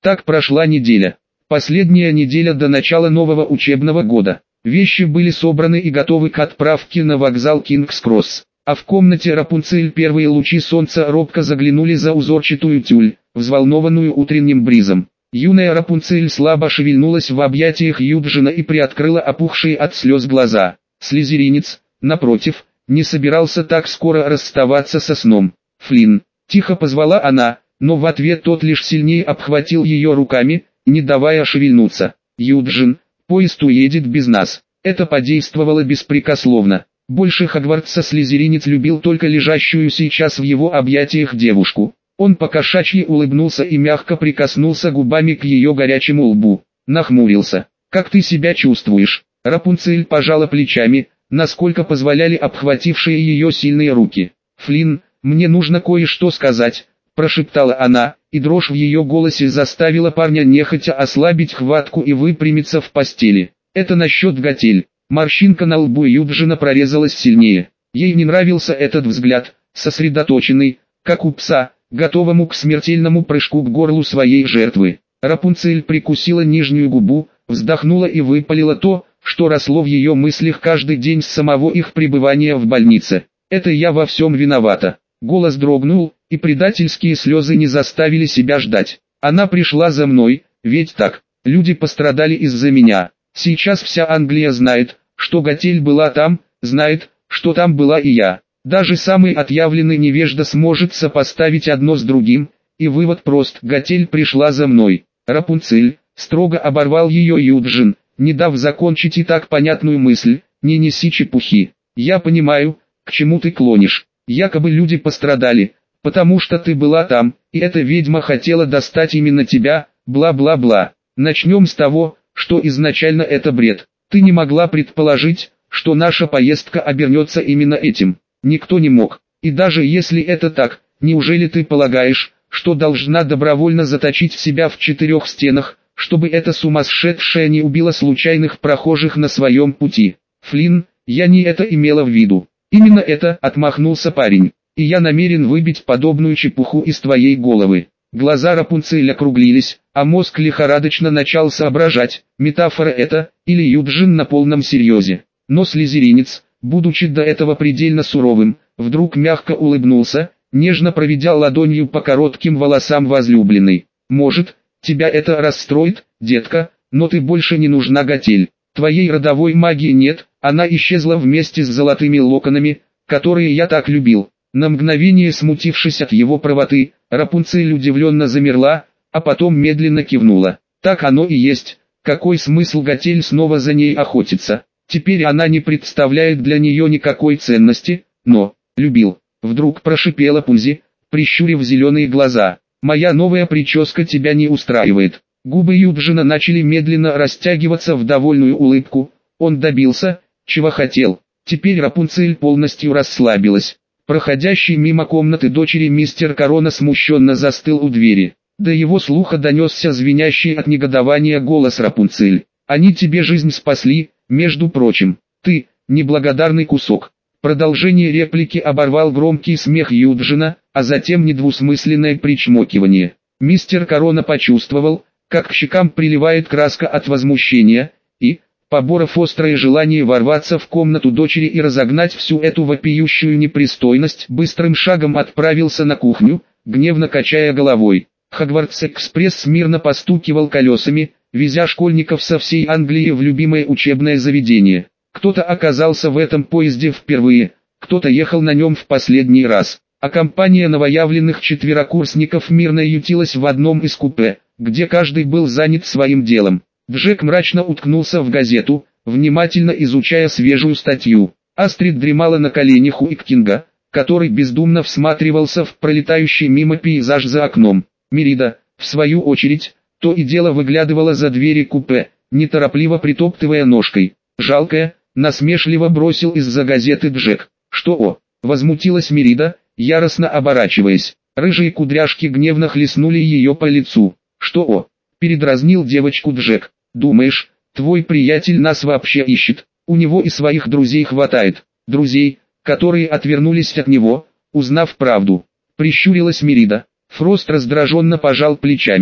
Так прошла неделя. Последняя неделя до начала нового учебного года. Вещи были собраны и готовы к отправке на вокзал Кингс-Кросс. А в комнате Рапунцель первые лучи солнца робко заглянули за узорчатую тюль, взволнованную утренним бризом. Юная Рапунцель слабо шевельнулась в объятиях Юджина и приоткрыла опухшие от слез глаза. Слизеринец, напротив, не собирался так скоро расставаться со сном. «Флинн!» – тихо позвала она, но в ответ тот лишь сильнее обхватил ее руками, не давая шевельнуться. «Юджин, поезд уедет без нас». Это подействовало беспрекословно. Больше Хогвартса слизеринец любил только лежащую сейчас в его объятиях девушку. Он покошачьи улыбнулся и мягко прикоснулся губами к ее горячему лбу. Нахмурился. «Как ты себя чувствуешь?» Рапунцель пожала плечами, насколько позволяли обхватившие ее сильные руки. «Флинн, мне нужно кое-что сказать», – прошептала она, и дрожь в ее голосе заставила парня нехотя ослабить хватку и выпрямиться в постели. «Это насчет Готель». Морщинка на лбу Юджина прорезалась сильнее. Ей не нравился этот взгляд, сосредоточенный, как у пса, готовому к смертельному прыжку к горлу своей жертвы. Рапунцель прикусила нижнюю губу, вздохнула и выпалила то, что росло в ее мыслях каждый день с самого их пребывания в больнице. «Это я во всем виновата». Голос дрогнул, и предательские слезы не заставили себя ждать. «Она пришла за мной, ведь так, люди пострадали из-за меня. Сейчас вся Англия знает, что Готель была там, знает, что там была и я. Даже самый отъявленный невежда сможет сопоставить одно с другим, и вывод прост: Готель пришла за мной». «Рапунцель», строго оборвал ее Юджин, не дав закончить и так понятную мысль, «не неси чепухи. Я понимаю, к чему ты клонишь. Якобы люди пострадали, потому что ты была там, и эта ведьма хотела достать именно тебя, бла-бла-бла. Начнем с того, что изначально это бред. Ты не могла предположить, что наша поездка обернется именно этим. Никто не мог. И даже если это так, неужели ты полагаешь, что должна добровольно заточить себя в 4 стенах, чтобы эта сумасшедшая не убила случайных прохожих на своем пути? Флинн, я не это имела в виду. Именно это, отмахнулся парень. И я намерен выбить подобную чепуху из твоей головы. Глаза Рапунцель округлились, а мозг лихорадочно начал соображать, метафора это, или Юджин на полном серьезе. Но слизеринец, будучи до этого предельно суровым, вдруг мягко улыбнулся, нежно проведя ладонью по коротким волосам возлюбленной. «Может, тебя это расстроит, детка, но ты больше не нужна Готель. Твоей родовой магии нет, она исчезла вместе с золотыми локонами, которые я так любил». На мгновение смутившись от его правоты, Рапунцель удивленно замерла, а потом медленно кивнула. Так оно и есть. Какой смысл Готель снова за ней охотиться? Теперь она не представляет для нее никакой ценности, но любил. Вдруг прошипела Пузи, прищурив зеленые глаза. «Моя новая прическа тебя не устраивает». Губы Юджина начали медленно растягиваться в довольную улыбку. Он добился, чего хотел. Теперь Рапунцель полностью расслабилась. Проходящий мимо комнаты дочери мистер Корона смущенно застыл у двери. До его слуха донесся звенящий от негодования голос Рапунцель. «Они тебе жизнь спасли, между прочим. Ты, неблагодарный кусок». Продолжение реплики оборвал громкий смех Юджина, а затем недвусмысленное причмокивание. Мистер Корона почувствовал, как к щекам приливает краска от возмущения, и, поборов острое желание ворваться в комнату дочери и разогнать всю эту вопиющую непристойность, быстрым шагом отправился на кухню, гневно качая головой. Хогвартс-экспресс смирно постукивал колесами, везя школьников со всей Англии в любимое учебное заведение. Кто-то оказался в этом поезде впервые, кто-то ехал на нем в последний раз, а компания новоявленных четверокурсников мирно ютилась в одном из купе, где каждый был занят своим делом. Джек мрачно уткнулся в газету, внимательно изучая свежую статью. Астрид дремала на коленях у Иккинга, который бездумно всматривался в пролетающий мимо пейзаж за окном. Мерида, в свою очередь, то и дело выглядывала за двери купе, неторопливо притоптывая ножкой. «Жалкая», насмешливо бросил из-за газеты Джек. «Что?» — возмутилась Мерида, яростно оборачиваясь. Рыжие кудряшки гневно хлестнули ее по лицу. «Что?» — передразнил девочку Джек. «Думаешь, твой приятель нас вообще ищет? У него и своих друзей хватает. Друзей, которые отвернулись от него, узнав правду». Прищурилась Мерида. Фрост раздраженно пожал плечами.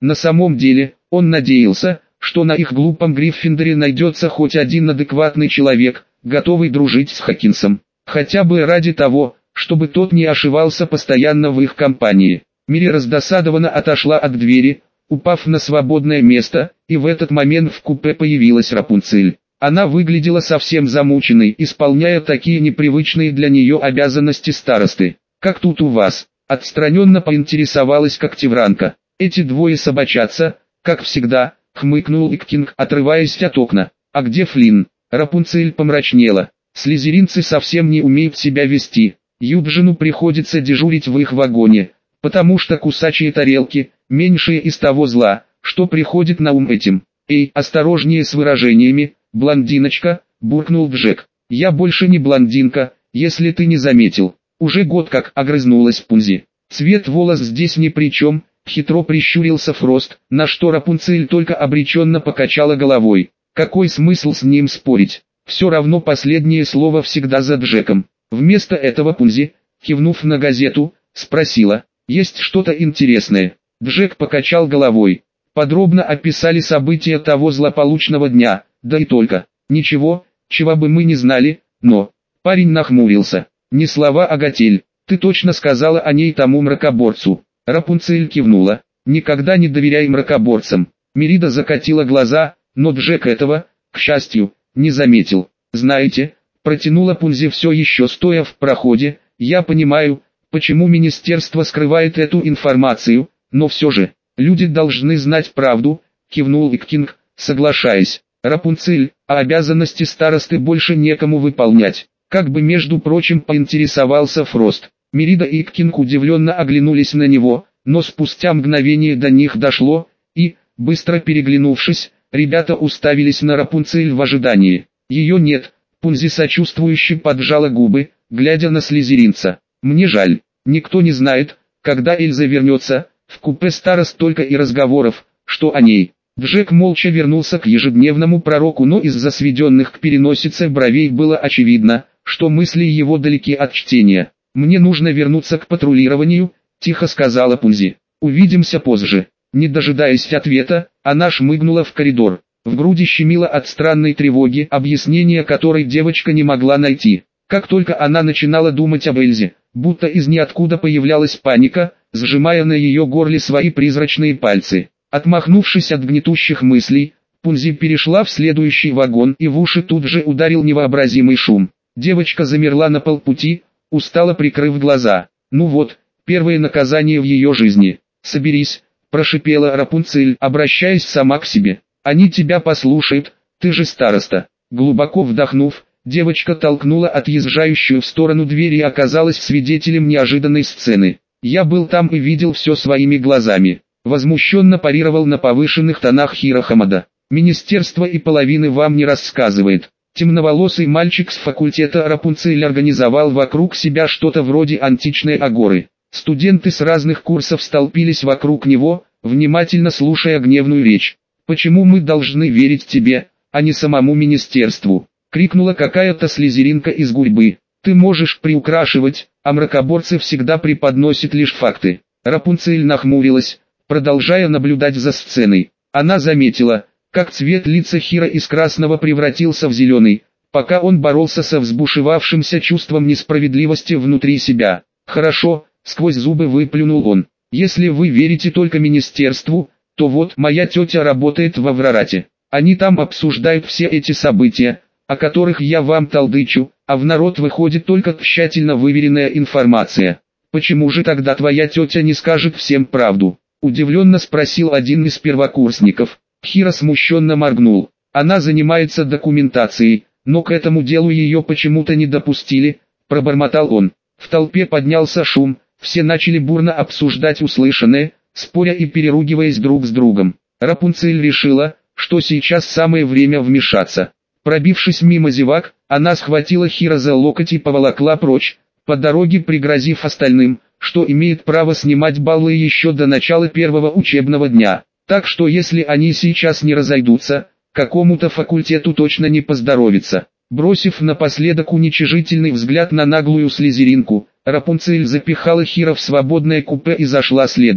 На самом деле, он надеялся, что на их глупом Гриффиндоре найдется хоть один адекватный человек, готовый дружить с Хокинсом. Хотя бы ради того, чтобы тот не ошивался постоянно в их компании. Мири раздосадованно отошла от двери, упав на свободное место, и в этот момент в купе появилась Рапунцель. Она выглядела совсем замученной, исполняя такие непривычные для нее обязанности старосты. «Как тут у вас?» – отстраненно поинтересовалась Когтевранка. «Эти двое собачатся, как всегда», – хмыкнул Иккинг, отрываясь от окна. «А где Флинн?» Рапунцель помрачнела. «Слизеринцы совсем не умеют себя вести. Юджину приходится дежурить в их вагоне, потому что кусачие тарелки – меньшее из того зла, что приходит на ум этим». «Эй, осторожнее с выражениями, блондиночка», – буркнул Джек. «Я больше не блондинка, если ты не заметил». «Уже год как», – огрызнулась Пунзи. «Цвет волос здесь ни при чем», – хитро прищурился Фрост, на что Рапунцель только обреченно покачала головой. «Какой смысл с ним спорить? Все равно последнее слово всегда за Джеком». Вместо этого Пунзи, кивнув на газету, спросила: «Есть что-то интересное?» Джек покачал головой. Подробно описали события того злополучного дня, да и только. «Ничего, чего бы мы не знали, но...» Парень нахмурился. «Не слова, а Готель. Ты точно сказала о ней тому мракоборцу?» Рапунцель кивнула. «Никогда не доверяй мракоборцам». Мерида закатила глаза, но Джек этого, к счастью, не заметил. «Знаете...» Протянула Пунзи, все еще стоя в проходе, «я понимаю, почему министерство скрывает эту информацию, но все же, люди должны знать правду», кивнул Иккинг, соглашаясь. «Рапунцель, а обязанности старосты больше некому выполнять», как бы между прочим поинтересовался Фрост. Мерида и Иккинг удивленно оглянулись на него, но спустя мгновение до них дошло, и, быстро переглянувшись, ребята уставились на Рапунцель в ожидании. «Ее нет». Пунзи сочувствующе поджала губы, глядя на слизеринца. «Мне жаль, никто не знает, когда Эльза вернется, в купе старост только и разговоров, что о ней». Джек молча вернулся к ежедневному пророку, но из-за сведенных к переносице бровей было очевидно, что мысли его далеки от чтения. «Мне нужно вернуться к патрулированию», – тихо сказала Пунзи. «Увидимся позже». Не дожидаясь ответа, она шмыгнула в коридор. В груди щемило от странной тревоги, объяснения которой девочка не могла найти. Как только она начинала думать об Эльзе, будто из ниоткуда появлялась паника, сжимая на ее горле свои призрачные пальцы. Отмахнувшись от гнетущих мыслей, Пунзи перешла в следующий вагон, и в уши тут же ударил невообразимый шум. Девочка замерла на полпути, устало прикрыв глаза. Ну вот, первое наказание в ее жизни. «Соберись», – прошипела Рапунцель, обращаясь сама к себе. «Они тебя послушают, ты же староста». Глубоко вдохнув, девочка толкнула отъезжающую в сторону дверь и оказалась свидетелем неожиданной сцены. «Я был там и видел все своими глазами», – возмущенно парировал на повышенных тонах Хиро Хамада. «Министерство и половины вам не рассказывает». Темноволосый мальчик с факультета Рапунцель организовал вокруг себя что-то вроде античной агоры. Студенты с разных курсов столпились вокруг него, внимательно слушая гневную речь. «Почему мы должны верить тебе, а не самому министерству?» — крикнула какая-то слизеринка из гурьбы. «Ты можешь приукрашивать, а мракоборцы всегда преподносят лишь факты». Рапунцель нахмурилась, продолжая наблюдать за сценой. Она заметила, как цвет лица Хиро из красного превратился в зеленый, пока он боролся со взбушевавшимся чувством несправедливости внутри себя. «Хорошо», — сквозь зубы выплюнул он. «Если вы верите только министерству, то вот моя тетя работает в Аврорате. Они там обсуждают все эти события, о которых я вам толдычу, а в народ выходит только тщательно выверенная информация. Почему же тогда твоя тетя не скажет всем правду?» — удивленно спросил один из первокурсников. Хиро смущенно моргнул. «Она занимается документацией, но к этому делу ее почему-то не допустили», — пробормотал он. В толпе поднялся шум, все начали бурно обсуждать услышанное, споря и переругиваясь друг с другом. Рапунцель решила, что сейчас самое время вмешаться. Пробившись мимо зевак, она схватила Хиро за локоть и поволокла прочь, по дороге пригрозив остальным, что имеет право снимать баллы еще до начала первого учебного дня. Так что если они сейчас не разойдутся, какому-то факультету точно не поздоровится. Бросив напоследок уничижительный взгляд на наглую слизеринку, Рапунцель запихала Хиро в свободное купе и зашла следом.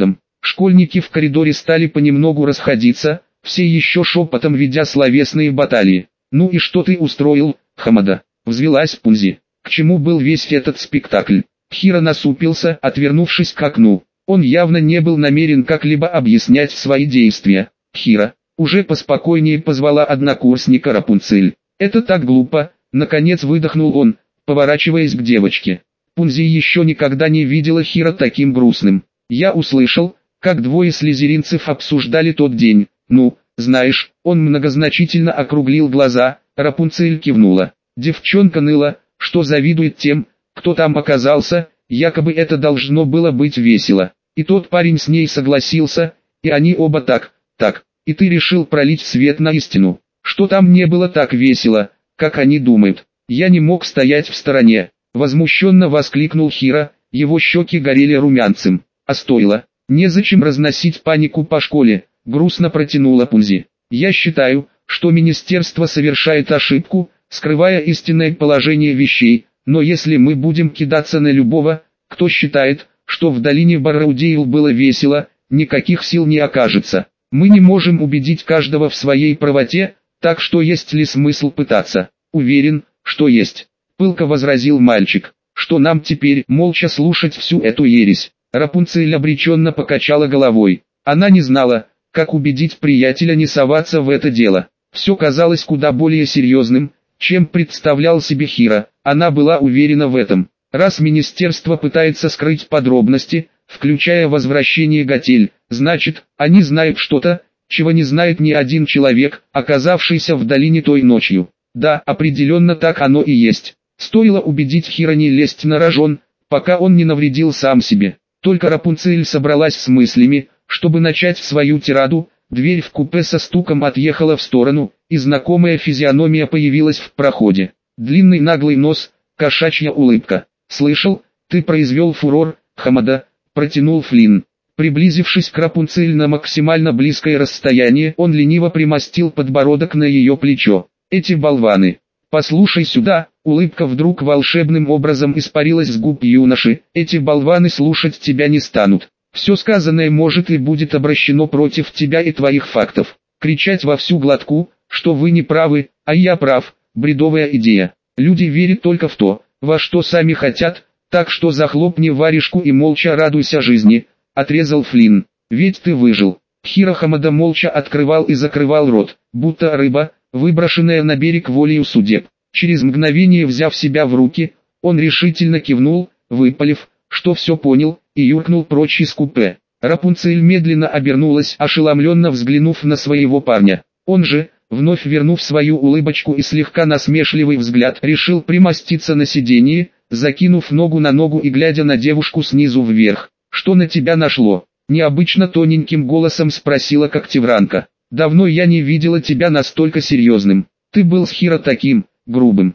Школьники в коридоре стали понемногу расходиться, все еще шепотом ведя словесные баталии. «Ну и что ты устроил, Хамада?» — взвилась Пунзи. «К чему был весь этот спектакль?» Хиро насупился, отвернувшись к окну. Он явно не был намерен как-либо объяснять свои действия. «Хиро!» — уже поспокойнее позвала однокурсника Рапунцель. «Это так глупо!» — наконец выдохнул он, поворачиваясь к девочке. Пунзи еще никогда не видела Хиро таким грустным. «Я услышал, как двое слизеринцев обсуждали тот день. Ну, знаешь», — он многозначительно округлил глаза. Рапунцель кивнула. Девчонка ныла, что завидует тем, кто там оказался, якобы это должно было быть весело. И тот парень с ней согласился, и они оба так, и ты решил пролить свет на истину, что там не было так весело, как они думают. Я не мог стоять в стороне, возмущенно воскликнул Хиро, его щеки горели румянцем. А стоило, незачем разносить панику по школе, грустно протянула Пунзи. Я считаю, что министерство совершает ошибку, скрывая истинное положение вещей, но если мы будем кидаться на любого, кто считает, что в долине Бараудейл было весело, никаких сил не окажется. Мы не можем убедить каждого в своей правоте, так что есть ли смысл пытаться? Уверен, что есть. Пылко возразил мальчик. Что нам теперь молча слушать всю эту ересь? Рапунцель обреченно покачала головой. Она не знала, как убедить приятеля не соваться в это дело. Все казалось куда более серьезным, чем представлял себе Хиро. Она была уверена в этом. Раз министерство пытается скрыть подробности, включая возвращение Готель, значит, они знают что-то, чего не знает ни один человек, оказавшийся в долине той ночью. Да, определенно так оно и есть. Стоило убедить Хиро не лезть на рожон, пока он не навредил сам себе. Только Рапунцель собралась с мыслями, чтобы начать свою тираду, дверь в купе со стуком отъехала в сторону, и знакомая физиономия появилась в проходе. Длинный наглый нос, кошачья улыбка. «Слышал, ты произвел фурор, Хамада», — протянул Флинн. Приблизившись к Рапунцель на максимально близкое расстояние, он лениво примостил подбородок на ее плечо. «Эти болваны! Послушай сюда!» Улыбка вдруг волшебным образом испарилась с губ юноши. «Эти болваны слушать тебя не станут. Все сказанное может и будет обращено против тебя и твоих фактов. Кричать во всю глотку, что вы не правы, а я прав, бредовая идея. Люди верят только в то, во что сами хотят, так что захлопни варежку и молча радуйся жизни», — отрезал Флинн. «Ведь ты выжил». Хиро Хамада молча открывал и закрывал рот, будто рыба, выброшенная на берег волею судеб. Через мгновение, взяв себя в руки, он решительно кивнул, выпалив, что все понял, и юркнул прочь из купе. Рапунцель медленно обернулась, ошеломленно взглянув на своего парня. Он же, вновь вернув свою улыбочку и слегка насмешливый взгляд, решил примоститься на сиденье, закинув ногу на ногу и глядя на девушку снизу вверх. «Что на тебя нашло?» — необычно тоненьким голосом спросила Когтевранка. «Давно я не видела тебя настолько серьезным. Ты был с Хиро таким, грубым.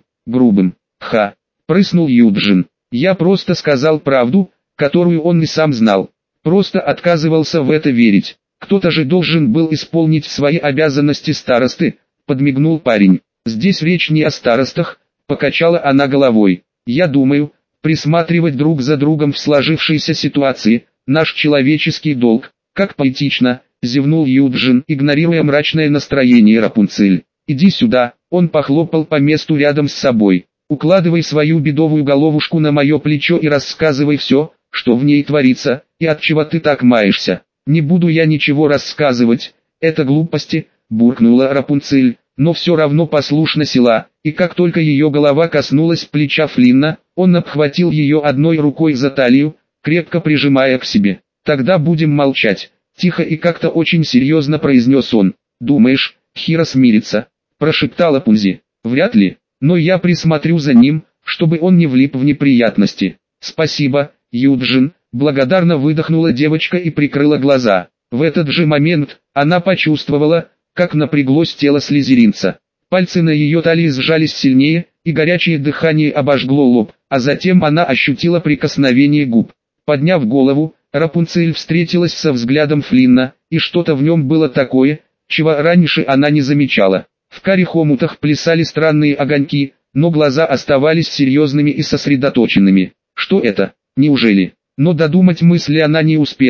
Ха!» — прыснул Юджин. «Я просто сказал правду, которую он и сам знал. Просто отказывался в это верить. Кто-то же должен был исполнить свои обязанности старосты», — подмигнул парень. «Здесь речь не о старостах», — покачала она головой. «Я думаю, присматривать друг за другом в сложившейся ситуации — наш человеческий долг». «Как поэтично», — зевнул Юджин, игнорируя мрачное настроение Рапунцель. «Иди сюда», — он похлопал по месту рядом с собой. «Укладывай свою бедовую головушку на мое плечо и рассказывай все, что в ней творится, и от чего ты так маешься». «Не буду я ничего рассказывать, это глупости», — буркнула Рапунцель, но все равно послушно села, и как только ее голова коснулась плеча Флинна, он обхватил ее одной рукой за талию, крепко прижимая к себе. «Тогда будем молчать», — тихо и как-то очень серьезно произнес он. «Думаешь, Хиро смирится?» — прошептала Пунзи. «Вряд ли, но я присмотрю за ним, чтобы он не влип в неприятности». «Спасибо, Юджин», — благодарно выдохнула девочка и прикрыла глаза. В этот же момент она почувствовала, как напряглось тело слизеринца. Пальцы на ее талии сжались сильнее, и горячее дыхание обожгло лоб, а затем она ощутила прикосновение губ. Подняв голову, Рапунцель встретилась со взглядом Флинна, и что-то в нем было такое, чего раньше она не замечала. В карих омутах плясали странные огоньки, но глаза оставались серьезными и сосредоточенными. Что это? Неужели? Но додумать мысли она не успела,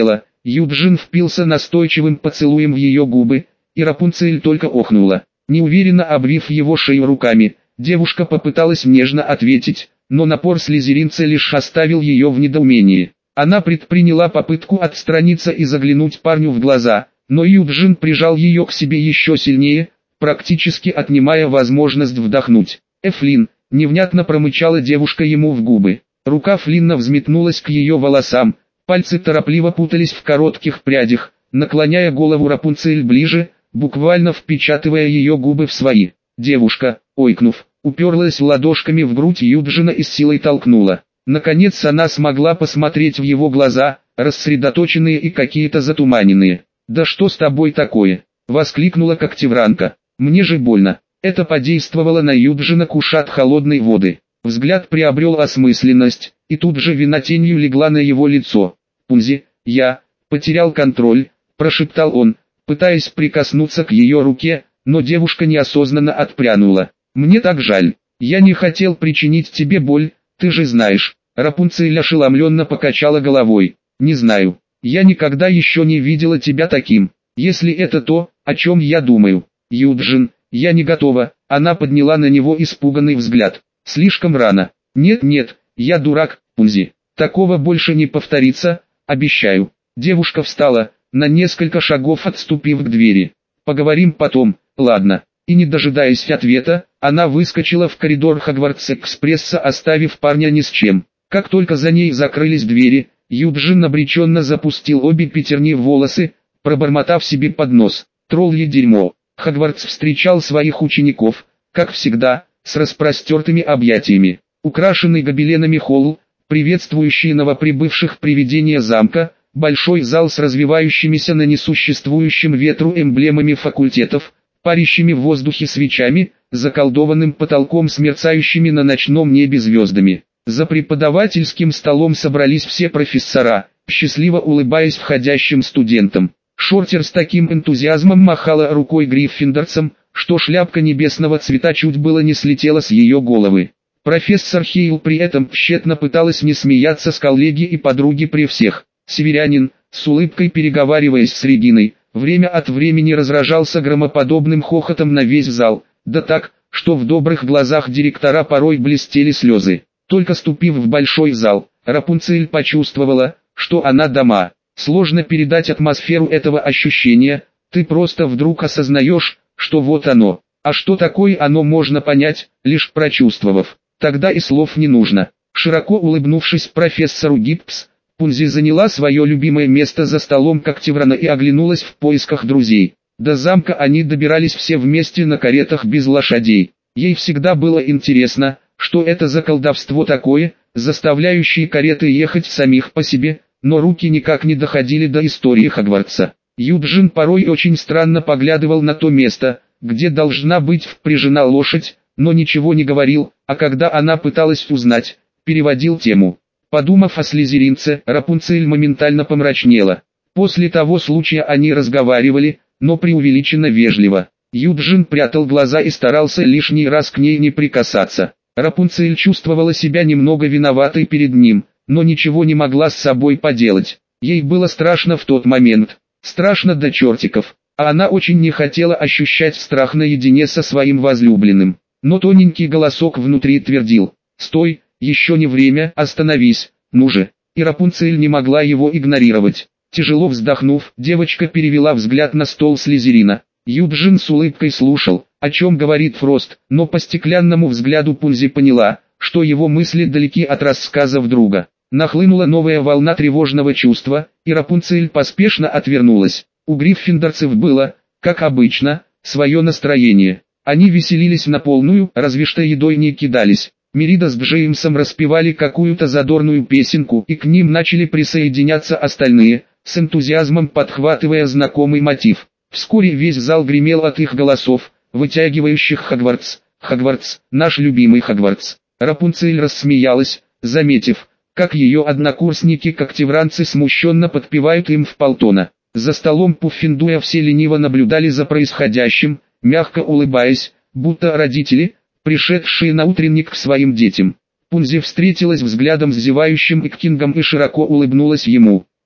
Юджин впился настойчивым поцелуем в ее губы, и Рапунцель только охнула. Неуверенно обвив его шею руками, девушка попыталась нежно ответить, но напор слизеринца лишь оставил ее в недоумении. Она предприняла попытку отстраниться и заглянуть парню в глаза, но Юджин прижал ее к себе еще сильнее, практически отнимая возможность вдохнуть. «Эфлин», — невнятно промычала девушка ему в губы. Рука Флинна взметнулась к ее волосам, пальцы торопливо путались в коротких прядях, наклоняя голову Рапунцель ближе, буквально впечатывая ее губы в свои. Девушка, ойкнув, уперлась ладошками в грудь Юджина и с силой толкнула. Наконец она смогла посмотреть в его глаза, рассредоточенные и какие-то затуманенные. «Да что с тобой такое?» — воскликнула Когтевранка. «Мне же больно». Это подействовало на Юджина кушат холодной воды. Взгляд приобрел осмысленность, и тут же вина тенью легла на его лицо. «Пунзи, я потерял контроль», — прошептал он, пытаясь прикоснуться к ее руке, но девушка неосознанно отпрянула. «Мне так жаль. Я не хотел причинить тебе боль, ты же знаешь». Рапунцель ошеломленно покачала головой. «Не знаю. Я никогда еще не видела тебя таким. Если это то, о чем я думаю. Юджин, я не готова». Она подняла на него испуганный взгляд. «Слишком рано». «Нет, я дурак, Пунзи. Такого больше не повторится, обещаю». Девушка встала, на несколько шагов отступив к двери. «Поговорим потом, ладно?» И не дожидаясь ответа, она выскочила в коридор Хогвартс-экспресса, оставив парня ни с чем. Как только за ней закрылись двери, Юджин обреченно запустил обе пятерни в волосы, пробормотав себе под нос: «Троллье дерьмо». Хогвартс встречал своих учеников, как всегда, с распростертыми объятиями. Украшенный гобеленами холл, приветствующий новоприбывших привидения замка, большой зал с развивающимися на несуществующем ветру эмблемами факультетов, парящими в воздухе свечами, заколдованным потолком с мерцающими на ночном небе звездами. За преподавательским столом собрались все профессора, счастливо улыбаясь входящим студентам. Шортер с таким энтузиазмом махала рукой гриффиндорцам, что шляпка небесного цвета чуть было не слетела с ее головы. Профессор Хейл при этом тщетно пыталась не смеяться с коллеги и подруги при всех. Северянин, с улыбкой переговариваясь с Региной, время от времени разражался громоподобным хохотом на весь зал, да так, что в добрых глазах директора порой блестели слезы. Только ступив в большой зал, Рапунцель почувствовала, что она дома. Сложно передать атмосферу этого ощущения, ты просто вдруг осознаешь, что вот оно. А что такое оно, можно понять, лишь прочувствовав. Тогда и слов не нужно. Широко улыбнувшись профессору Гипс, Пунзи заняла свое любимое место за столом Когтеврана и оглянулась в поисках друзей. До замка они добирались все вместе на каретах без лошадей. Ей всегда было интересно, что это за колдовство такое, заставляющее кареты ехать самих по себе, но руки никак не доходили до истории Хогвартса. Юджин порой очень странно поглядывал на то место, где должна быть впряжена лошадь, но ничего не говорил, а когда она пыталась узнать, переводил тему. Подумав о слизеринце, Рапунцель моментально помрачнела. После того случая они разговаривали, но преувеличенно вежливо. Юджин прятал глаза и старался лишний раз к ней не прикасаться. Рапунцель чувствовала себя немного виноватой перед ним, но ничего не могла с собой поделать. Ей было страшно в тот момент. Страшно до чертиков. А она очень не хотела ощущать страх наедине со своим возлюбленным. Но тоненький голосок внутри твердил: «Стой, еще не время, остановись, ну же». И Рапунцель не могла его игнорировать. Тяжело вздохнув, девочка перевела взгляд на стол Слизерина. Юджин с улыбкой слушал, о чем говорит Фрост, но по стеклянному взгляду Пунзи поняла, что его мысли далеки от рассказов друга. Нахлынула новая волна тревожного чувства, и Рапунцель поспешно отвернулась. У гриффиндорцев было, как обычно, свое настроение. Они веселились на полную, разве что едой не кидались. Мерида с Джеймсом распевали какую-то задорную песенку, и к ним начали присоединяться остальные, с энтузиазмом подхватывая знакомый мотив. Вскоре весь зал гремел от их голосов, вытягивающих «Хогвартс, Хогвартс, наш любимый Хогвартс». Рапунцель рассмеялась, заметив, как ее однокурсники-когтевранцы смущенно подпевают им в полтона. За столом Пуффендуя все лениво наблюдали за происходящим, мягко улыбаясь, будто родители, пришедшие на утренник к своим детям. Пунзи встретилась взглядом с зевающим Иккингом и широко улыбнулась ему. «Ик,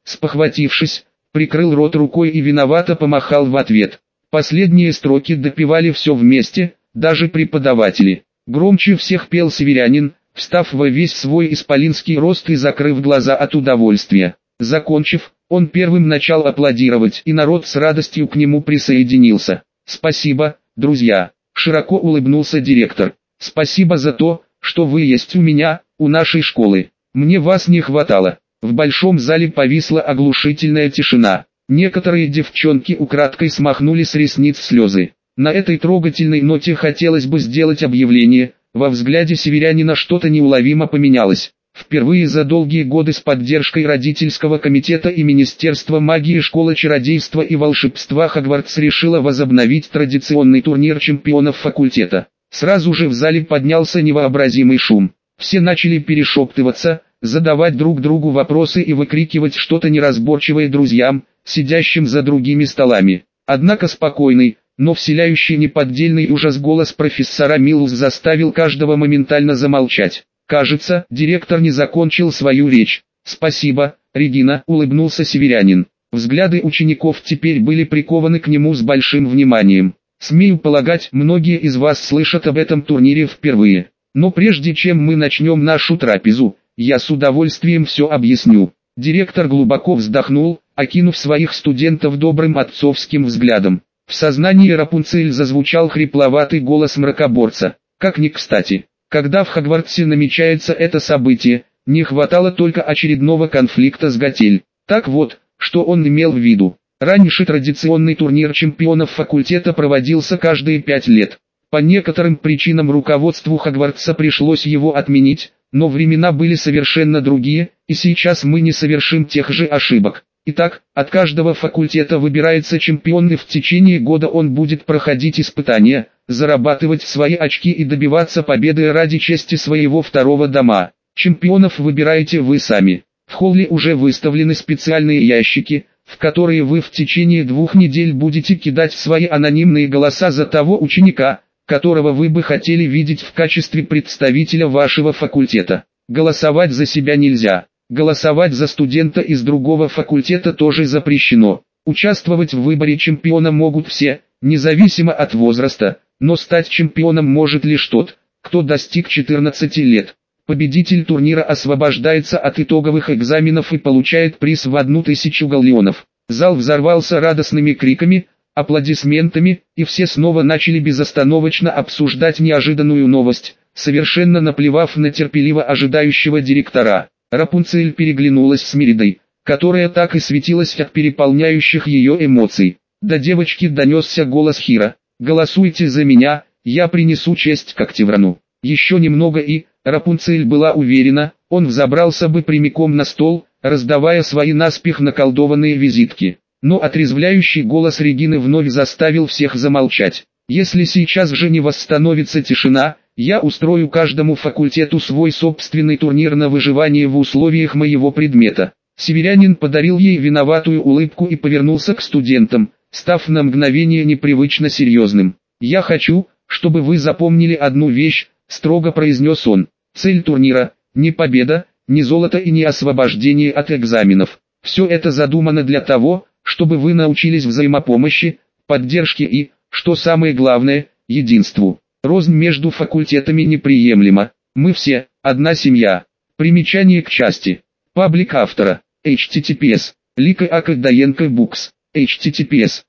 спохватившись, прикрыл рот рукой и виновато помахал в ответ. Последние строки допевали все вместе, даже преподаватели. Громче всех пел северянин, встав во весь свой исполинский рост и закрыв глаза от удовольствия. Закончив, он первым начал аплодировать, и народ с радостью к нему присоединился. «Спасибо, друзья!» – широко улыбнулся директор. «Спасибо за то, что вы есть у меня, у нашей школы. Мне вас не хватало». В большом зале повисла оглушительная тишина. Некоторые девчонки украдкой смахнули с ресниц слезы. На этой трогательной ноте хотелось бы сделать объявление. Во взгляде северянина что-то неуловимо поменялось. Впервые за долгие годы с поддержкой родительского комитета и Министерства магии школа чародейства и волшебства Хогвартс решила возобновить традиционный турнир чемпионов факультета. Сразу же в зале поднялся невообразимый шум. Все начали перешептываться, задавать друг другу вопросы и выкрикивать что-то неразборчивое друзьям, сидящим за другими столами. Однако спокойный, но вселяющий неподдельный ужас голос профессора Миллс заставил каждого моментально замолчать. Кажется, директор не закончил свою речь. «Спасибо, Регина», — улыбнулся северянин. Взгляды учеников теперь были прикованы к нему с большим вниманием. «Смею полагать, многие из вас слышат об этом турнире впервые. Но прежде чем мы начнем нашу трапезу, я с удовольствием все объясню». Директор глубоко вздохнул, окинув своих студентов добрым отцовским взглядом. В сознании Рапунцель зазвучал хрипловатый голос мракоборца. Как ни кстати. Когда в Хогвартсе намечается это событие, не хватало только очередного конфликта с Готель. Так вот, что он имел в виду. Раньше традиционный турнир чемпионов факультета проводился каждые 5 лет. По некоторым причинам руководству Хогвартса пришлось его отменить, но времена были совершенно другие, и сейчас мы не совершим тех же ошибок. Итак, от каждого факультета выбирается чемпион, и в течение года он будет проходить испытания, зарабатывать свои очки и добиваться победы ради чести своего второго дома. Чемпионов выбираете вы сами. В холле уже выставлены специальные ящики, в которые вы в течение 2 недель будете кидать свои анонимные голоса за того ученика, которого вы бы хотели видеть в качестве представителя вашего факультета. Голосовать за себя нельзя. Голосовать за студента из другого факультета тоже запрещено. Участвовать в выборе чемпиона могут все, независимо от возраста, но стать чемпионом может лишь тот, кто достиг 14 лет. Победитель турнира освобождается от итоговых экзаменов и получает приз в 1000 галлеонов. Зал взорвался радостными криками, аплодисментами, и все снова начали безостановочно обсуждать неожиданную новость, совершенно наплевав на терпеливо ожидающего директора. Рапунцель переглянулась с Меридой, которая так и светилась от переполняющих ее эмоций. До девочки донесся голос Хира. «Голосуйте за меня, я принесу честь Когтеврану». Еще немного и, Рапунцель была уверена, он взобрался бы прямиком на стол, раздавая свои наспех наколдованные визитки. Но отрезвляющий голос Регины вновь заставил всех замолчать. «Если сейчас же не восстановится тишина, я устрою каждому факультету свой собственный турнир на выживание в условиях моего предмета». Северянин подарил ей виноватую улыбку и повернулся к студентам, став на мгновение непривычно серьезным. «Я хочу, чтобы вы запомнили одну вещь», — строго произнес он. «Цель турнира — не победа, не золото и не освобождение от экзаменов. Все это задумано для того, чтобы вы научились взаимопомощи, поддержке и, что самое главное, единству. Рознь между факультетами неприемлема. Мы все одна семья». Примечание к части. Паблик автора. https. Лика Акадаенко Books. https.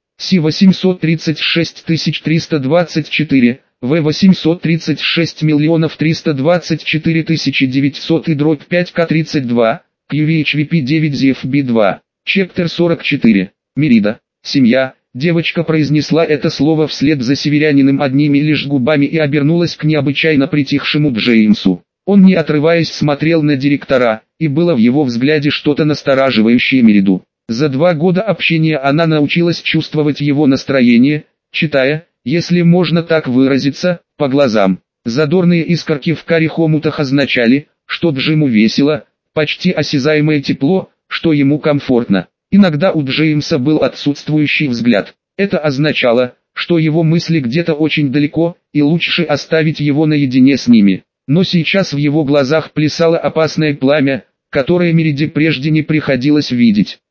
C836324, V836 324 900 и дробь 5К32, QVHVP 9 ZFB2. Чектор 44. Мерида. Семья. Девочка произнесла это слово вслед за северянином одними лишь губами и обернулась к необычайно притихшему Джеймсу. Он не отрываясь смотрел на директора, и было в его взгляде что-то настораживающее Мериду. За 2 года общения она научилась чувствовать его настроение, читая, если можно так выразиться, по глазам. Задорные искорки в карих омутах означали, что Джиму весело, почти осязаемое тепло, что ему комфортно. Иногда у Джеймса был отсутствующий взгляд. Это означало, что его мысли где-то очень далеко, и лучше оставить его наедине с ними. Но сейчас в его глазах плясало опасное пламя, которое Мериде прежде не приходилось видеть.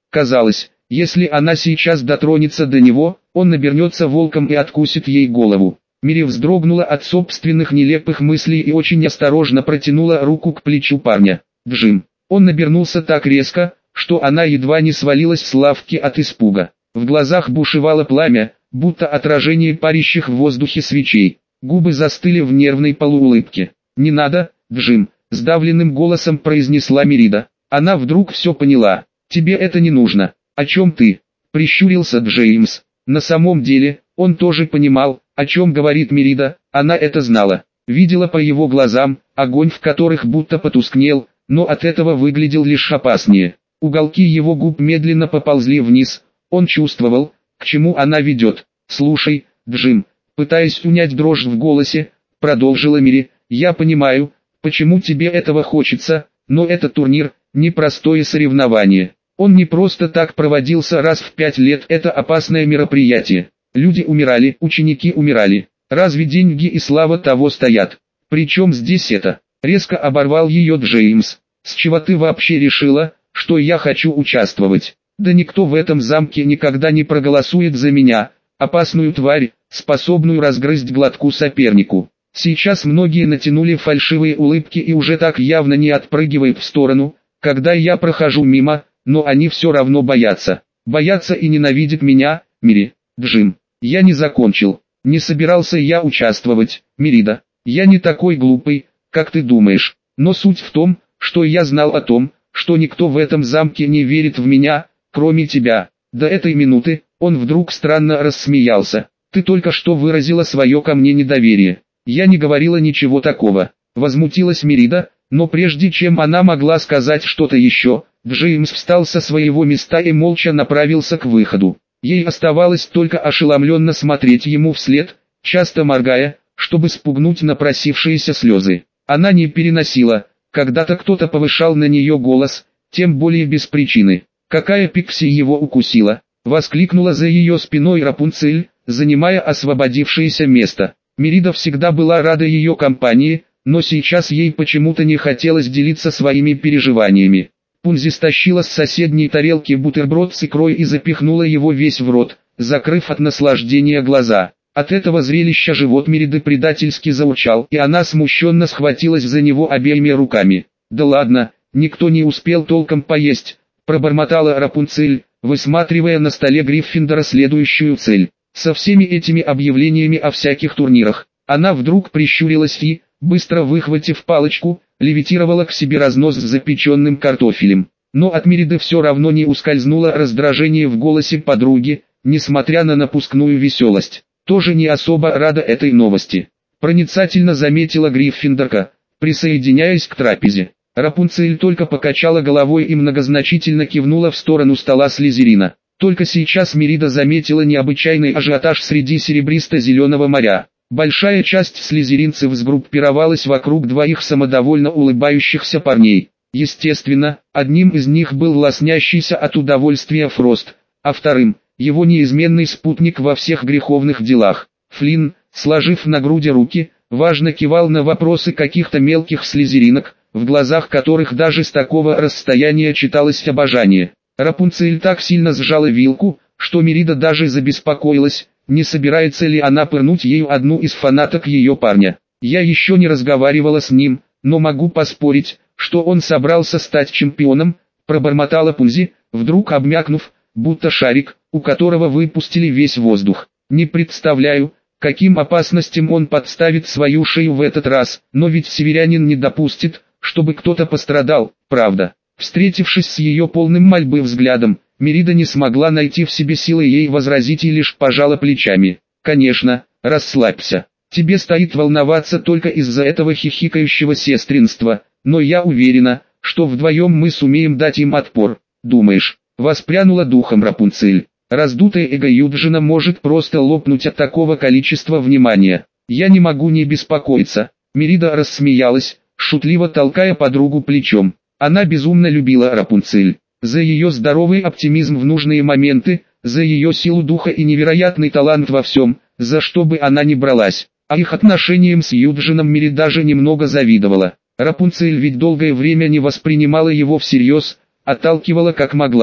Казалось, если она сейчас дотронется до него, он набернется волком и откусит ей голову. Мири вздрогнула от собственных нелепых мыслей и очень осторожно протянула руку к плечу парня. Вжим. Он набернулся так резко, что она едва не свалилась с лавки от испуга. В глазах бушевало пламя, будто отражение парящих в воздухе свечей. Губы застыли в нервной полуулыбке. «Не надо, Вжим», — сдавленным голосом произнесла Мирида. Она вдруг все поняла. «Тебе это не нужно». «О чем ты?» — прищурился Джеймс. На самом деле, он тоже понимал, о чем говорит Мирида, она это знала. Видела по его глазам, огонь в которых будто потускнел, но от этого выглядел лишь опаснее. Уголки его губ медленно поползли вниз, он чувствовал, к чему она ведет. «Слушай, Джим», пытаясь унять дрожь в голосе, продолжила Мири, «я понимаю, почему тебе этого хочется, но этот турнир – непростое соревнование. Он не просто так проводился раз в 5 лет, это опасное мероприятие. Люди умирали, ученики умирали. Разве деньги и слава того стоят? Причем здесь это?» Резко оборвал ее Джеймс. «С чего ты вообще решила, что я хочу участвовать? Да никто в этом замке никогда не проголосует за меня, опасную тварь, способную разгрызть глотку сопернику». Сейчас многие натянули фальшивые улыбки и уже так явно не отпрыгивают в сторону, когда я прохожу мимо, но они все равно боятся. Боятся и ненавидят меня, Мири. Джим, я не закончил. Не собирался я участвовать, Мирида. Я не такой глупый, как ты думаешь. Но суть в том, что я знал о том, что никто в этом замке не верит в меня, кроме тебя. До этой минуты, он вдруг странно рассмеялся. Ты только что выразила свое ко мне недоверие. Я не говорила ничего такого. Возмутилась Мирида, но прежде чем она могла сказать что-то еще, Джеймс встал со своего места и молча направился к выходу. Ей оставалось только ошеломленно смотреть ему вслед, часто моргая, чтобы спугнуть напросившиеся слезы. Она не переносила, когда-то кто-то повышал на нее голос, тем более без причины. «Какая Пикси его укусила?» — воскликнула за ее спиной Рапунцель, занимая освободившееся место. Мирида всегда была рада ее компании, но сейчас ей почему-то не хотелось делиться своими переживаниями. Пунзи стащила с соседней тарелки бутерброд с икрой и запихнула его весь в рот, закрыв от наслаждения глаза. От этого зрелища живот Мириды предательски заурчал, и она смущенно схватилась за него обеими руками. «Да ладно, никто не успел толком поесть», — пробормотала Рапунцель, высматривая на столе Гриффиндора следующую цель. Со всеми этими объявлениями о всяких турнирах, она вдруг прищурилась и, быстро выхватив палочку, левитировала к себе разнос с запеченным картофелем. Но от Мириды все равно не ускользнуло раздражение в голосе подруги, несмотря на напускную веселость. Тоже не особо рада этой новости. Проницательно заметила Гриффиндорка, присоединяясь к трапезе. Рапунцель только покачала головой и многозначительно кивнула в сторону стола Слизерина. Только сейчас Мирида заметила необычайный ажиотаж среди серебристо-зеленого моря. Большая часть слизеринцев сгруппировалась вокруг двоих самодовольно улыбающихся парней. Естественно, одним из них был лоснящийся от удовольствия Фрост, а вторым – его неизменный спутник во всех греховных делах. Флинн, сложив на груди руки, важно кивал на вопросы каких-то мелких слизеринок, в глазах которых даже с такого расстояния читалось обожание. Рапунцель так сильно сжала вилку, что Мирида даже забеспокоилась, не собирается ли она пырнуть ею одну из фанаток ее парня. «Я еще не разговаривала с ним, но могу поспорить, что он собрался стать чемпионом», пробормотала Пунзи, вдруг обмякнув, будто шарик, у которого выпустили весь воздух. «Не представляю, каким опасностям он подставит свою шею в этот раз, но ведь северянин не допустит, чтобы кто-то пострадал, правда». Встретившись с ее полным мольбы взглядом, Мирида не смогла найти в себе силы ей возразить и лишь пожала плечами. «Конечно, расслабься. Тебе стоит волноваться только из-за этого хихикающего сестринства, но я уверена, что вдвоем мы сумеем дать им отпор. Думаешь?» — воспрянула духом Рапунцель. «Раздутое эго Юджина может просто лопнуть от такого количества внимания. Я не могу не беспокоиться». Мирида рассмеялась, шутливо толкая подругу плечом. Она безумно любила Рапунцель. За ее здоровый оптимизм в нужные моменты, за ее силу духа и невероятный талант во всем, за что бы она ни бралась. А их отношениям с Юджином Мири даже немного завидовала. Рапунцель ведь долгое время не воспринимала его всерьез, отталкивала как могла.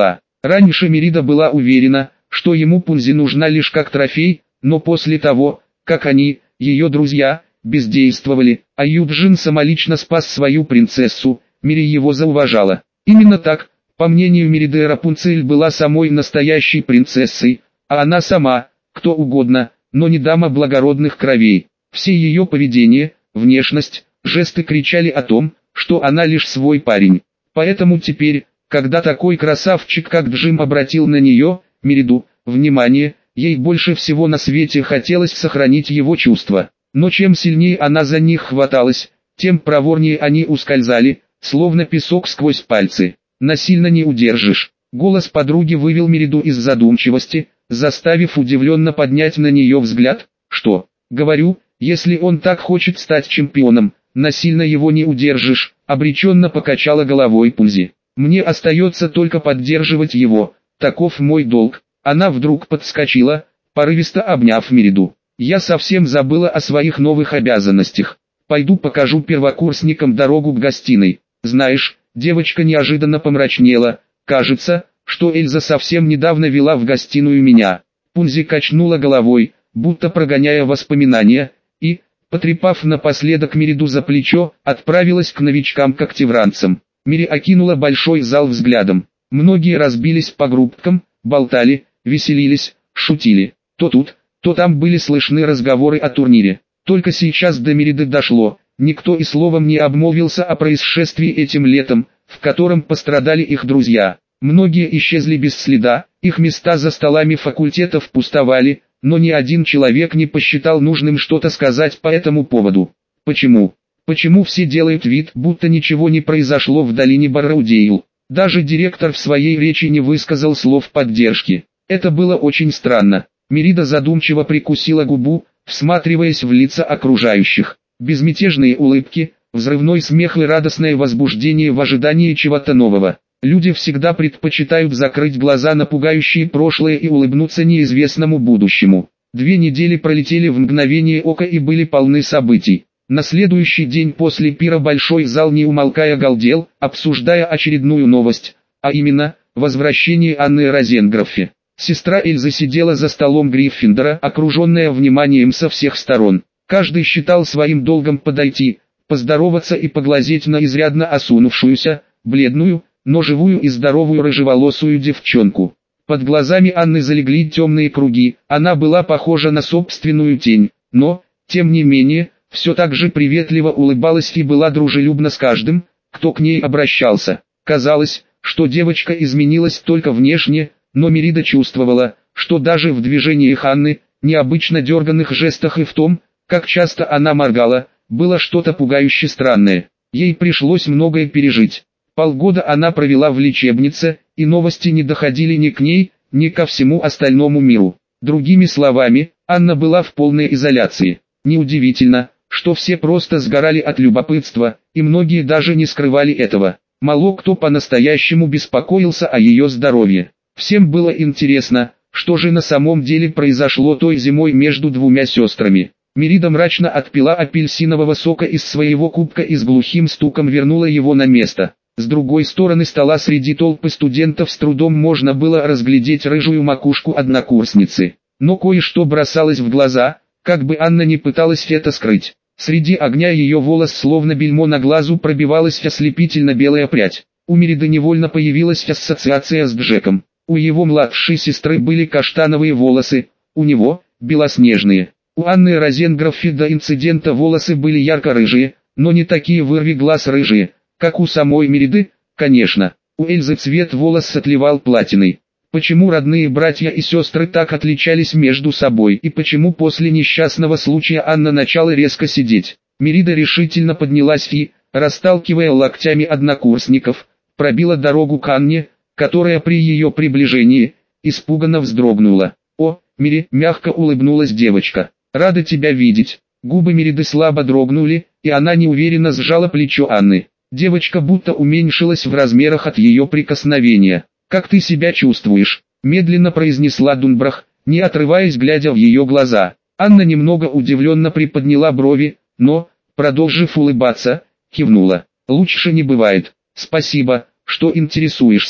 Раньше Мерида была уверена, что ему Пунзи нужна лишь как трофей, но после того, как они, ее друзья, бездействовали, а Юджин самолично спас свою принцессу, Мири его зауважала. Именно так, по мнению Мериды, Рапунцель была самой настоящей принцессой, а она сама, кто угодно, но не дама благородных кровей. Все ее поведение, внешность, жесты кричали о том, что она лишь свой парень. Поэтому теперь, когда такой красавчик как Джим обратил на нее, Мериду, внимание, ей больше всего на свете хотелось сохранить его чувства. Но чем сильнее она за них хваталась, тем проворнее они ускользали, словно песок сквозь пальцы. Насильно не удержишь. Голос подруги вывел Мериду из задумчивости, заставив удивленно поднять на нее взгляд. Что? Говорю, если он так хочет стать чемпионом, насильно его не удержишь, обреченно покачала головой Пунзи. Мне остается только поддерживать его, таков мой долг. Она вдруг подскочила, порывисто обняв Мериду. Я совсем забыла о своих новых обязанностях. Пойду покажу первокурсникам дорогу к гостиной. Знаешь, девочка неожиданно помрачнела. Кажется, что Эльза совсем недавно вела в гостиную меня. Пунзи качнула головой, будто прогоняя воспоминания, и, потрепав напоследок Мериду за плечо, отправилась к новичкам-когтевранцам. Мири окинула большой зал взглядом. Многие разбились по группкам, болтали, веселились, шутили. То тут, то там были слышны разговоры о турнире. Только сейчас до Мериды дошло, никто и словом не обмолвился о происшествии этим летом, в котором пострадали их друзья. Многие исчезли без следа, их места за столами факультетов пустовали, но ни один человек не посчитал нужным что-то сказать по этому поводу. Почему? Почему все делают вид, будто ничего не произошло в долине Барраудейл? Даже директор в своей речи не высказал слов поддержки. Это было очень странно. Мерида задумчиво прикусила губу, всматриваясь в лица окружающих. Безмятежные улыбки, взрывной смех и радостное возбуждение в ожидании чего-то нового. Люди всегда предпочитают закрыть глаза на пугающее прошлое и улыбнуться неизвестному будущему. 2 недели пролетели в мгновение ока и были полны событий. На следующий день после пира большой зал не умолкая галдел, обсуждая очередную новость, а именно, возвращение Анны Розенгроффи. Сестра Эльзы сидела за столом Гриффиндора, окруженная вниманием со всех сторон. Каждый считал своим долгом подойти, поздороваться и поглазеть на изрядно осунувшуюся, бледную, но живую и здоровую рыжеволосую девчонку. Под глазами Анны залегли темные круги, она была похожа на собственную тень, но, тем не менее, все так же приветливо улыбалась и была дружелюбна с каждым, кто к ней обращался. Казалось, что девочка изменилась только внешне, но Мерида чувствовала, что даже в движениях Анны, необычно дерганных жестах и в том, как часто она моргала, было что-то пугающе странное. Ей пришлось многое пережить. Полгода она провела в лечебнице, и новости не доходили ни к ней, ни ко всему остальному миру. Другими словами, Анна была в полной изоляции. Неудивительно, что все просто сгорали от любопытства, и многие даже не скрывали этого. Мало кто по-настоящему беспокоился о ее здоровье. Всем было интересно, что же на самом деле произошло той зимой между двумя сестрами. Мерида мрачно отпила апельсинового сока из своего кубка и с глухим стуком вернула его на место. С другой стороны стола среди толпы студентов с трудом можно было разглядеть рыжую макушку однокурсницы. Но кое-что бросалось в глаза, как бы Анна ни пыталась это скрыть. Среди огня ее волос словно бельмо на глазу пробивалась ослепительно белая прядь. У Мериды невольно появилась ассоциация с Джеком. У его младшей сестры были каштановые волосы, у него – белоснежные. У Анны Розенгроффи до инцидента волосы были ярко-рыжие, но не такие вырви глаз рыжие, как у самой Мериды, конечно. У Эльзы цвет волос отливал платиной. Почему родные братья и сестры так отличались между собой и почему после несчастного случая Анна начала резко сидеть? Мерида решительно поднялась и, расталкивая локтями однокурсников, пробила дорогу к Анне, которая при ее приближении, испуганно вздрогнула. «О, Мири!» — мягко улыбнулась девочка. «Рада тебя видеть». Губы Мериды слабо дрогнули, и она неуверенно сжала плечо Анны. Девочка будто уменьшилась в размерах от ее прикосновения. «Как ты себя чувствуешь?» — медленно произнесла Дунбрах, не отрываясь, глядя в ее глаза. Анна немного удивленно приподняла брови, но, продолжив улыбаться, кивнула. «Лучше не бывает. Спасибо, что интересуешься».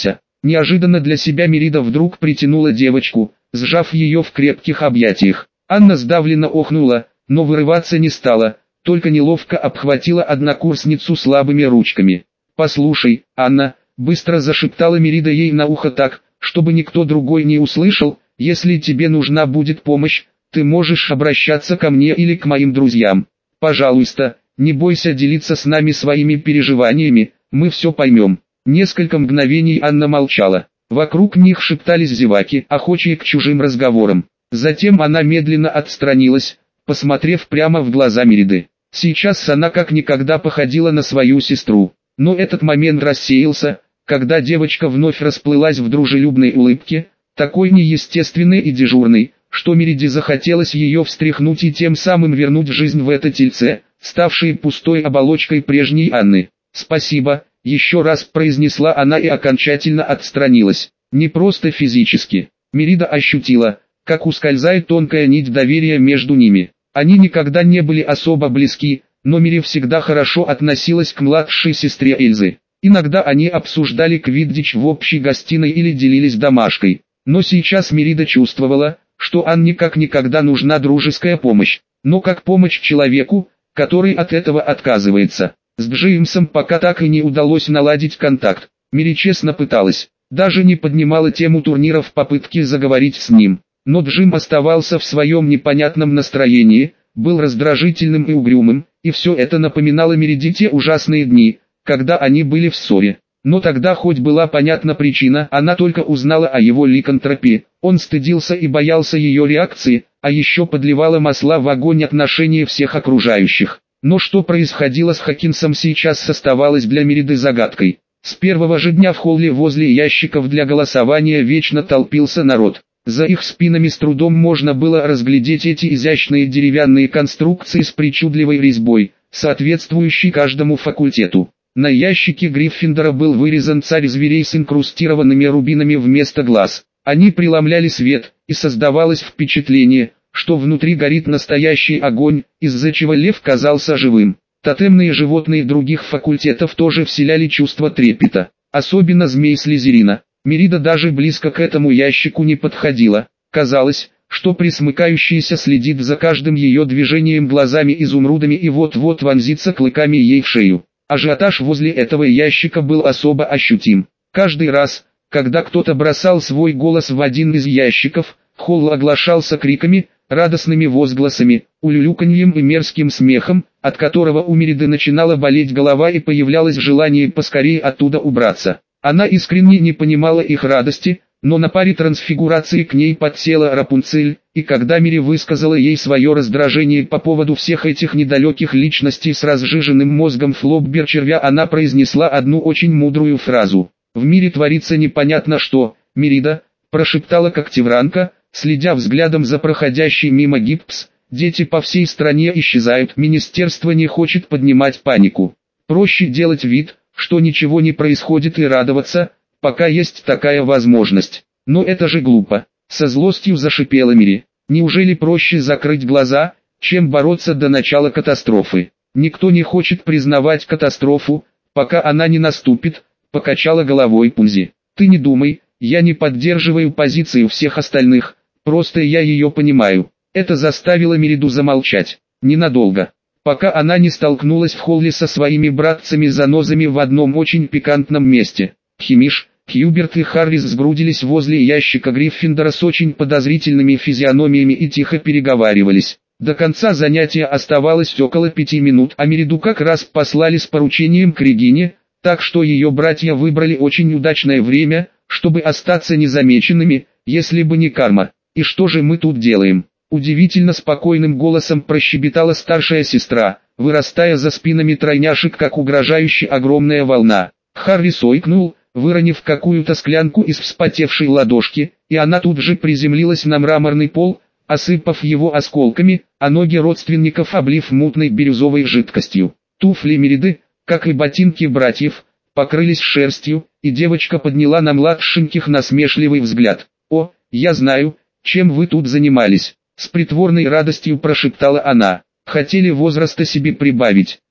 Неожиданно для себя Мерида вдруг притянула девочку, сжав ее в крепких объятиях. Анна сдавленно охнула, но вырываться не стала, только неловко обхватила однокурсницу слабыми ручками. «Послушай, Анна», — быстро зашептала Мерида ей на ухо так, чтобы никто другой не услышал, «если тебе нужна будет помощь, ты можешь обращаться ко мне или к моим друзьям. Пожалуйста, не бойся делиться с нами своими переживаниями, мы все поймем». Несколько мгновений Анна молчала. Вокруг них шептались зеваки, охочие к чужим разговорам. Затем она медленно отстранилась, посмотрев прямо в глаза Мериды. Сейчас она как никогда походила на свою сестру. Но этот момент рассеялся, когда девочка вновь расплылась в дружелюбной улыбке, такой неестественной и дежурной, что Мериде захотелось ее встряхнуть и тем самым вернуть жизнь в это тельце, ставшее пустой оболочкой прежней Анны. «Спасибо», — еще раз произнесла она и окончательно отстранилась. Не просто физически. Мерида ощутила, как ускользает тонкая нить доверия между ними. Они никогда не были особо близки, но Мири всегда хорошо относилась к младшей сестре Эльзы. Иногда они обсуждали квиддич в общей гостиной или делились домашкой. Но сейчас Мерида чувствовала, что Анне как никогда нужна дружеская помощь, но как помощь человеку, который от этого отказывается. С Джеймсом пока так и не удалось наладить контакт. Мири честно пыталась, даже не поднимала тему турнира в попытке заговорить с ним. Но Джим оставался в своем непонятном настроении, был раздражительным и угрюмым, и все это напоминало Мериде те ужасные дни, когда они были в ссоре. Но тогда хоть была понятна причина, она только узнала о его ликантропии, он стыдился и боялся ее реакции, а еще подливала масла в огонь отношения всех окружающих. Но что происходило с Хокинсом сейчас оставалось для Мериды загадкой. С первого же дня в холле возле ящиков для голосования вечно толпился народ. За их спинами с трудом можно было разглядеть эти изящные деревянные конструкции с причудливой резьбой, соответствующей каждому факультету. На ящике Гриффиндора был вырезан царь зверей с инкрустированными рубинами вместо глаз. Они преломляли свет, и создавалось впечатление, что внутри горит настоящий огонь, из-за чего лев казался живым. Тотемные животные других факультетов тоже вселяли чувство трепета, особенно змей Слизерина. Мерида даже близко к этому ящику не подходила. Казалось, что присмыкающийся следит за каждым ее движением глазами-изумрудами и вот-вот вонзится клыками ей в шею. Ажиотаж возле этого ящика был особо ощутим. Каждый раз, когда кто-то бросал свой голос в один из ящиков, холл оглашался криками, радостными возгласами, улюлюканьем и мерзким смехом, от которого у Мериды начинала болеть голова и появлялось желание поскорее оттуда убраться. Она искренне не понимала их радости, но на паре трансфигурации к ней подсела Рапунцель, и когда Мири высказала ей свое раздражение по поводу всех этих недалеких личностей с разжиженным мозгом Флоббер-червя, она произнесла одну очень мудрую фразу. «В мире творится непонятно что, Мерида», — прошептала Когтевранка, следя взглядом за проходящей мимо Гипс. «Дети по всей стране исчезают, министерство не хочет поднимать панику. Проще делать вид, что ничего не происходит, и радоваться, пока есть такая возможность. Но это же глупо», — со злостью зашипела Мири. «Неужели проще закрыть глаза, чем бороться до начала катастрофы? Никто не хочет признавать катастрофу, пока она не наступит», — покачала головой Пунзи. «Ты не думай, я не поддерживаю позицию всех остальных, просто я ее понимаю». Это заставило Мериду замолчать. Ненадолго. Пока она не столкнулась в холле со своими братцами-занозами в одном очень пикантном месте. Химиш, Хьюберт и Харрис сгрудились возле ящика Гриффиндора с очень подозрительными физиономиями и тихо переговаривались. До конца занятия оставалось около 5 минут, а Мериду как раз послали с поручением к Регине, так что ее братья выбрали очень удачное время, чтобы остаться незамеченными, если бы не карма. «И что же мы тут делаем?» Удивительно спокойным голосом прощебетала старшая сестра, вырастая за спинами тройняшек, как угрожающая огромная волна. Харри ойкнул, выронив какую-то склянку из вспотевшей ладошки, и она тут же приземлилась на мраморный пол, осыпав его осколками, а ноги родственников облив мутной бирюзовой жидкостью. Туфли Мериды, как и ботинки братьев, покрылись шерстью, и девочка подняла на младшеньких насмешливый взгляд. «О, я знаю, чем вы тут занимались», — с притворной радостью прошептала она. «Хотели возраста себе прибавить.